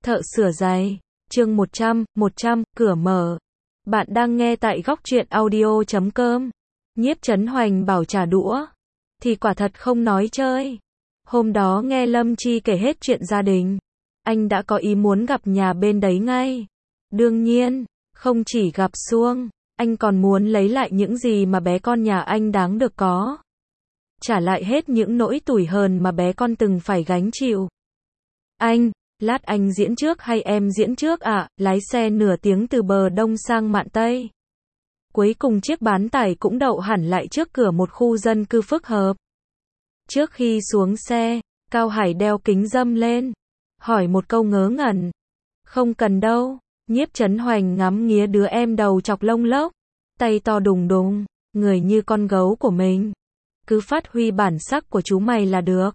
Thợ sửa giày. Chương 100, cửa mở. Bạn đang nghe tại góc truyện audio.com. Nhiếp Chấn Hoành bảo trả đũa. Thì quả thật không nói chơi. Hôm đó nghe Lâm Chi kể hết chuyện gia đình. Anh đã có ý muốn gặp nhà bên đấy ngay. Đương nhiên, không chỉ gặp Xuông, anh còn muốn lấy lại những gì mà bé con nhà anh đáng được có. Trả lại hết những nỗi tủi hờn mà bé con từng phải gánh chịu. Anh, lát anh diễn trước hay em diễn trước ạ? Lái xe nửa tiếng từ bờ đông sang mạn Tây. Cuối cùng chiếc bán tải cũng đậu hẳn lại trước cửa một khu dân cư phức hợp. Trước khi xuống xe, Cao Hải đeo kính râm lên, hỏi một câu ngớ ngẩn. Không cần đâu. Nhiếp Chấn Hoành ngắm nghía đứa em đầu chọc lông lốc, tay to đùng đùng, người như con gấu của mình. Cứ phát huy bản sắc của chú mày là được.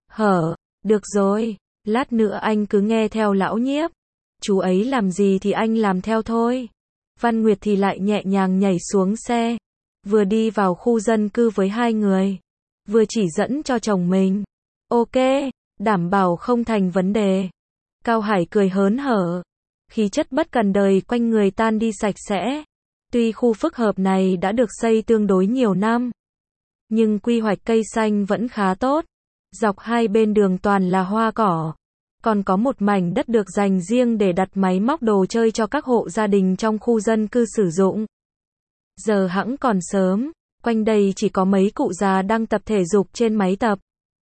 Được rồi, lát nữa anh cứ nghe theo lão Nhiếp. Chú ấy làm gì thì anh làm theo thôi. Văn Nguyệt thì lại nhẹ nhàng nhảy xuống xe, vừa đi vào khu dân cư với hai người, vừa chỉ dẫn cho chồng mình. Ok, đảm bảo không thành vấn đề. Cao Hải cười hớn hở, khí chất bất cần đời quanh người tan đi sạch sẽ. Tuy khu phức hợp này đã được xây tương đối nhiều năm, nhưng quy hoạch cây xanh vẫn khá tốt. Dọc hai bên đường toàn là hoa cỏ. Còn có một mảnh đất được dành riêng để đặt máy móc đồ chơi cho các hộ gia đình trong khu dân cư sử dụng. Giờ hẵng còn sớm, quanh đây chỉ có mấy cụ già đang tập thể dục trên máy tập.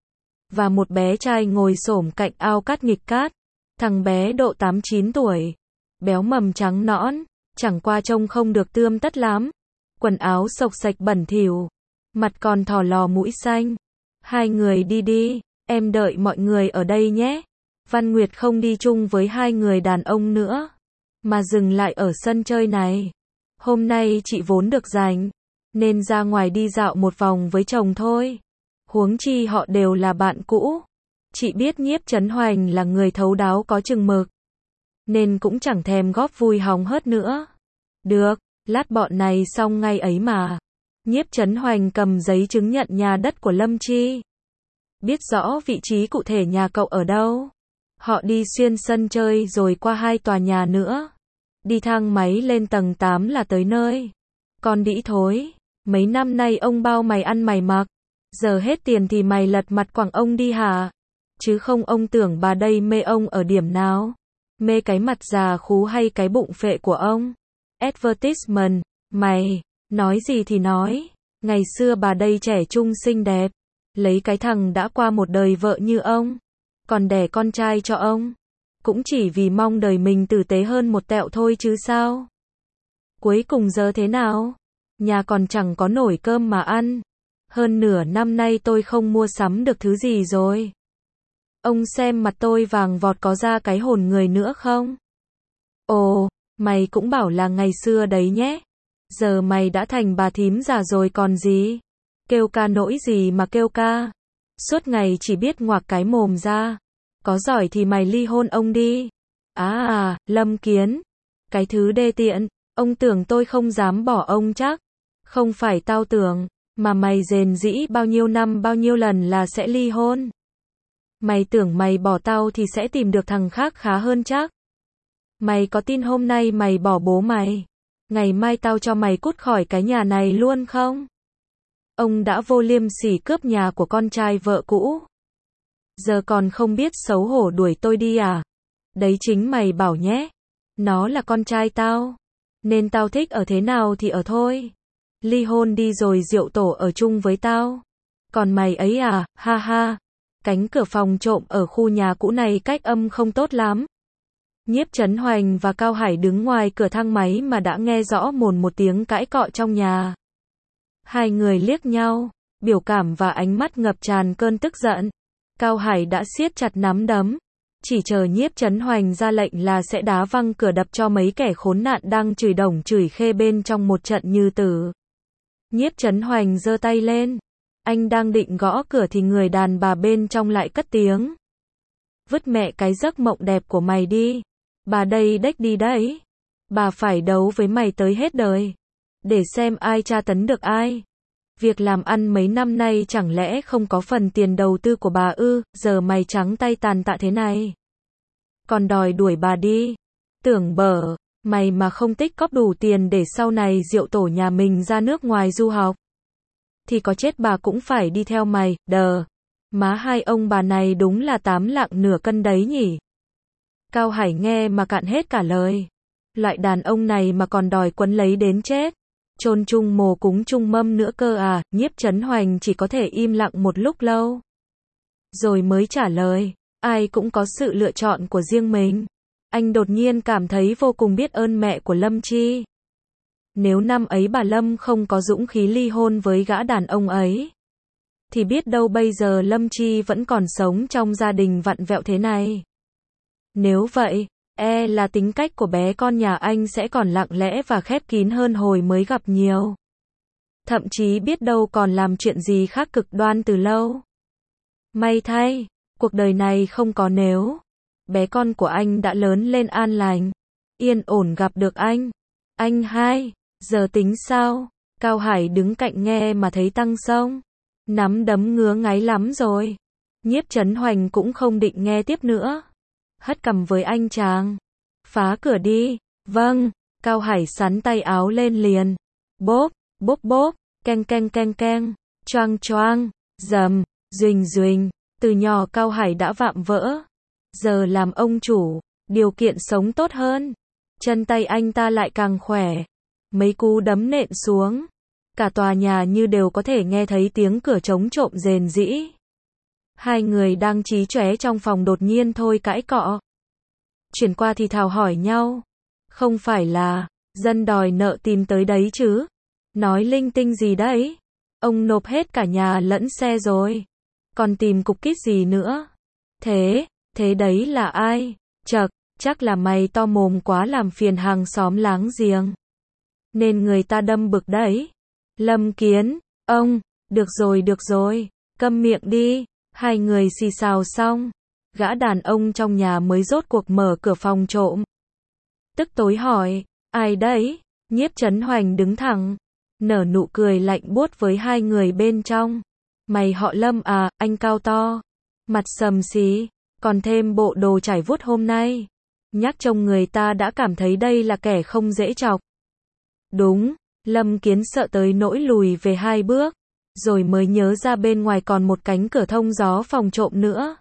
Và một bé trai ngồi xổm cạnh ao cát nghịch cát. Thằng bé độ 8-9 tuổi. Béo mầm trắng nõn, chẳng qua trông không được tươm tất lắm. Quần áo xộc xệch bẩn thỉu, mặt còn thò lò mũi xanh. Hai người đi đi, em đợi mọi người ở đây nhé. Văn Nguyệt không đi chung với hai người đàn ông nữa, mà dừng lại ở sân chơi này. Hôm nay chị vốn được rảnh, nên ra ngoài đi dạo một vòng với chồng thôi. Huống chi họ đều là bạn cũ. Chị biết Nhiếp Chấn Hoành là người thấu đáo có chừng mực, nên cũng chẳng thèm góp vui hóng hớt nữa. Được, lát bọn này xong ngay ấy mà. Nhiếp Chấn Hoành cầm giấy chứng nhận nhà đất của Lâm Chi. Biết rõ vị trí cụ thể nhà cậu ở đâu. Họ đi xuyên sân chơi rồi qua hai tòa nhà nữa. Đi thang máy lên tầng 8 là tới nơi. Con đĩ thối, mấy năm nay ông bao mày ăn mày mặc. Giờ hết tiền thì mày lật mặt quẳng ông đi hả? Chứ không ông tưởng bà đây mê ông ở điểm nào? Mê cái mặt già khú hay cái bụng phệ của ông? Advertisement, mày, nói gì thì nói. Ngày xưa bà đây trẻ trung xinh đẹp, lấy cái thằng đã qua một đời vợ như ông, còn đẻ con trai cho ông, cũng chỉ vì mong đời mình tử tế hơn một tẹo thôi chứ sao? Cuối cùng giờ thế nào? Nhà còn chẳng có nổi cơm mà ăn. Hơn nửa năm nay tôi không mua sắm được thứ gì rồi. Ông xem mặt tôi vàng vọt có ra cái hồn người nữa không? Ồ, mày cũng bảo là ngày xưa đấy nhé. Giờ mày đã thành bà thím già rồi còn gì? Kêu ca nỗi gì mà kêu ca? Suốt ngày chỉ biết ngoạc cái mồm ra. Có giỏi thì mày ly hôn ông đi. Lâm Kiến. Cái thứ đê tiện. Ông tưởng tôi không dám bỏ ông chắc. Không phải tao tưởng, mà mày rền rĩ bao nhiêu năm bao nhiêu lần là sẽ ly hôn. Mày tưởng mày bỏ tao thì sẽ tìm được thằng khác khá hơn chắc. Mày có tin hôm nay mày bỏ bố mày, ngày mai tao cho mày cút khỏi cái nhà này luôn không? Ông đã vô liêm sỉ cướp nhà của con trai vợ cũ. Giờ còn không biết xấu hổ đuổi tôi đi à? Đấy chính mày bảo nhé. Nó là con trai tao, nên tao thích ở thế nào thì ở thôi. Ly hôn đi rồi rượu tổ ở chung với tao. Còn mày ấy à, ha ha. Cánh cửa phòng trộm ở khu nhà cũ này cách âm không tốt lắm. Nhiếp Chấn Hoành và Cao Hải đứng ngoài cửa thang máy mà đã nghe rõ một tiếng cãi cọ trong nhà. Hai người liếc nhau, biểu cảm và ánh mắt ngập tràn cơn tức giận. Cao Hải đã siết chặt nắm đấm, chỉ chờ Nhiếp Chấn Hoành ra lệnh là sẽ đá văng cửa đập cho mấy kẻ khốn nạn đang chửi đồng chửi khê bên trong một trận như tử. Nhiếp Chấn Hoành giơ tay lên. Anh đang định gõ cửa thì người đàn bà bên trong lại cất tiếng. Vứt mẹ cái giấc mộng đẹp của mày đi. Bà đây đếch đi đấy. Bà phải đấu với mày tới hết đời. Để xem ai tra tấn được ai. Việc làm ăn mấy năm nay chẳng lẽ không có phần tiền đầu tư của bà ư? Giờ mày trắng tay tàn tạ thế này. còn đòi đuổi bà đi. Tưởng bở, mày mà không tích cóp đủ tiền để sau này Diệu Tổ nhà mình ra nước ngoài du học, thì có chết bà cũng phải đi theo mày, đờ. Má hai ông bà này đúng là 8 lạng nửa cân đấy nhỉ. Cao Hải nghe mà cạn hết cả lời. Loại đàn ông này mà còn đòi quấn lấy đến chết. Chôn chung mồ cúng chung mâm nữa cơ à. Nhiếp Chấn Hoành chỉ có thể im lặng một lúc lâu, rồi mới trả lời. Ai cũng có sự lựa chọn của riêng mình. Anh đột nhiên cảm thấy vô cùng biết ơn mẹ của Lâm Chi. Nếu năm ấy bà Lâm không có dũng khí ly hôn với gã đàn ông ấy, thì biết đâu bây giờ Lâm Chi vẫn còn sống trong gia đình vặn vẹo thế này. Nếu vậy, là tính cách của bé con nhà anh sẽ còn lặng lẽ và khép kín hơn hồi mới gặp nhiều. Thậm chí biết đâu còn làm chuyện gì khác cực đoan từ lâu. May thay, cuộc đời này không có nếu. Bé con của anh đã lớn lên an lành, yên ổn gặp được anh. Anh hai, giờ tính sao? Cao Hải đứng cạnh nghe mà thấy tăng sông. Nắm đấm ngứa ngáy lắm rồi. Nhiếp Chấn Hoành cũng không định nghe tiếp nữa. Hất cằm với anh chàng. Phá cửa đi. Vâng. Cao Hải sắn tay áo lên liền. Bốp, bốp bốp, keng keng keng keng, choang choang, rầm, duỳnh duỳnh. Từ nhỏ Cao Hải đã vạm vỡ. Giờ làm ông chủ, điều kiện sống tốt hơn. Chân tay anh ta lại càng khỏe. Mấy cú đấm nện xuống, cả tòa nhà như đều có thể nghe thấy tiếng cửa trống trộm rền rĩ. Hai người đang chí chóe trong phòng đột nhiên thôi cãi cọ. Chuyển qua thì thào hỏi nhau. Không phải là dân đòi nợ tìm tới đấy chứ? Nói linh tinh gì đấy? Ông nộp hết cả nhà lẫn xe rồi. Còn tìm cục kít gì nữa? Thế đấy là ai? Chậc, chắc là mày to mồm quá làm phiền hàng xóm láng giềng, nên người ta đâm bực đấy. Lâm Kiến, ông, được rồi, câm miệng đi. Hai người xì xào xong, gã đàn ông trong nhà mới rốt cuộc mở cửa phòng trộm. Tức tối hỏi, ai đấy? Nhiếp Chấn Hoành đứng thẳng, nở nụ cười lạnh buốt với hai người bên trong. Mày họ Lâm à? Anh cao to, mặt sầm xí, còn thêm bộ đồ trải vuốt hôm nay. Nhắc trông người ta đã cảm thấy đây là kẻ không dễ chọc. Đúng, Lâm Kiến sợ tới nỗi lùi về 2 bước, rồi mới nhớ ra bên ngoài còn một cánh cửa thông gió phòng trộm nữa.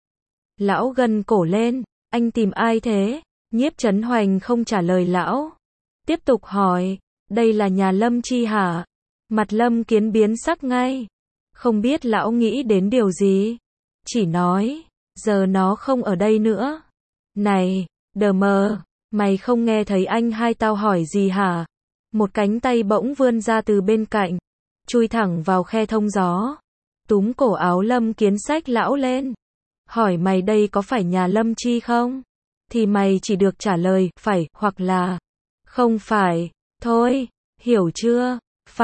Lão gân cổ lên, anh tìm ai thế? Nhiếp Chấn Hoành không trả lời lão. Tiếp tục hỏi, đây là nhà Lâm Chi hả? Mặt Lâm Kiến biến sắc ngay. Không biết lão nghĩ đến điều gì. Chỉ nói, giờ nó không ở đây nữa. Này, đờ mờ, mày không nghe thấy anh hai tao hỏi gì hả? Một cánh tay bỗng vươn ra từ bên cạnh, chui thẳng vào khe thông gió, túm cổ áo Lâm Kiến xách lão lên. Hỏi mày đây có phải nhà Lâm Chi không? Thì mày chỉ được trả lời, phải, hoặc là không phải. Thôi, hiểu chưa?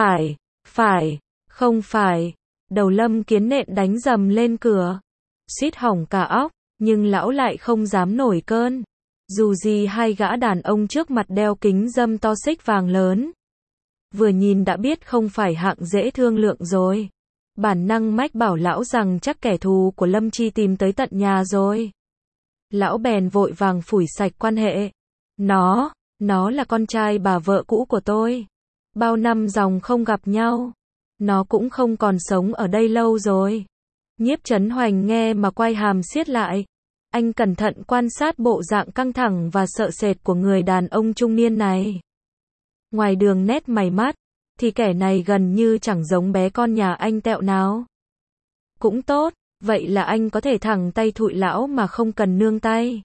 Phải, không phải. Đầu Lâm Kiến nện đánh dầm lên cửa, suýt hỏng cả óc, nhưng lão lại không dám nổi cơn. Dù gì hai gã đàn ông trước mặt đeo kính râm to xích vàng lớn, vừa nhìn đã biết không phải hạng dễ thương lượng rồi. Bản năng mách bảo lão rằng chắc kẻ thù của Lâm Chi tìm tới tận nhà rồi. Lão bèn vội vàng phủi sạch quan hệ. Nó là con trai bà vợ cũ của tôi. Bao năm dòng không gặp nhau, nó cũng không còn sống ở đây lâu rồi. Nhiếp Chấn Hoành nghe mà quay hàm siết lại. Anh cẩn thận quan sát bộ dạng căng thẳng và sợ sệt của người đàn ông trung niên này. Ngoài đường nét mày mắt, thì kẻ này gần như chẳng giống bé con nhà anh tẹo nào. Cũng tốt, vậy là anh có thể thẳng tay thụi lão mà không cần nương tay.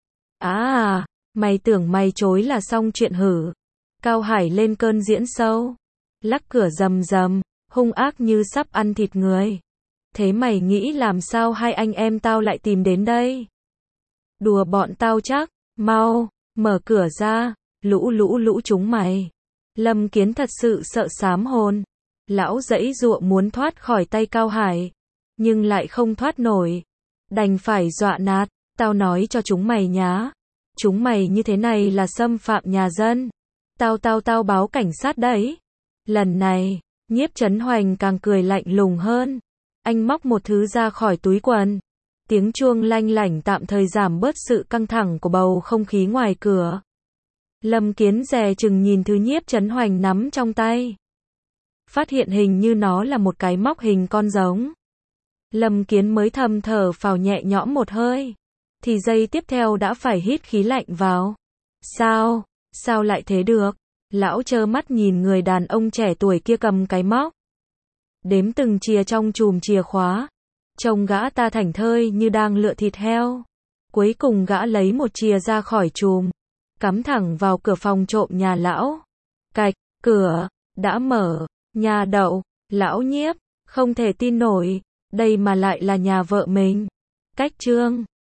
Mày tưởng mày chối là xong chuyện hử? Cao Hải lên cơn diễn sâu, lắc cửa rầm rầm, hung ác như sắp ăn thịt người. Thế mày nghĩ làm sao hai anh em tao lại tìm đến đây? Đùa bọn tao chắc, mau, mở cửa ra, lũ chúng mày. Lâm Kiến thật sự sợ xám hồn. Lão giãy giụa muốn thoát khỏi tay Cao Hải, nhưng lại không thoát nổi. Đành phải dọa nạt, tao nói cho chúng mày nhá. Chúng mày như thế này là xâm phạm nhà dân. Tao báo cảnh sát đấy. Lần này, Nhiếp Chấn Hoành càng cười lạnh lùng hơn. Anh móc một thứ ra khỏi túi quần, Tiếng chuông lanh lảnh tạm thời giảm bớt sự căng thẳng của bầu không khí ngoài cửa. Lâm Kiến dè chừng nhìn thứ Nhiếp Chấn Hoành nắm trong tay. Phát hiện hình như nó là một cái móc hình con giống. Lâm Kiến mới thầm thở phào nhẹ nhõm một hơi. Thì giây tiếp theo đã phải hít khí lạnh vào. Sao lại thế được? Lão trơ mắt nhìn người đàn ông trẻ tuổi kia cầm cái móc. Đếm từng chìa trong chùm chìa khóa. Trông gã ta thảnh thơi như đang lựa thịt heo. Cuối cùng gã lấy một chìa ra khỏi chùm. Cắm thẳng vào cửa phòng trộm nhà lão. Cạch, cửa, đã mở. Nhà đậu, lão Nhiếp, không thể tin nổi. Đây mà lại là nhà vợ mình. Cách chương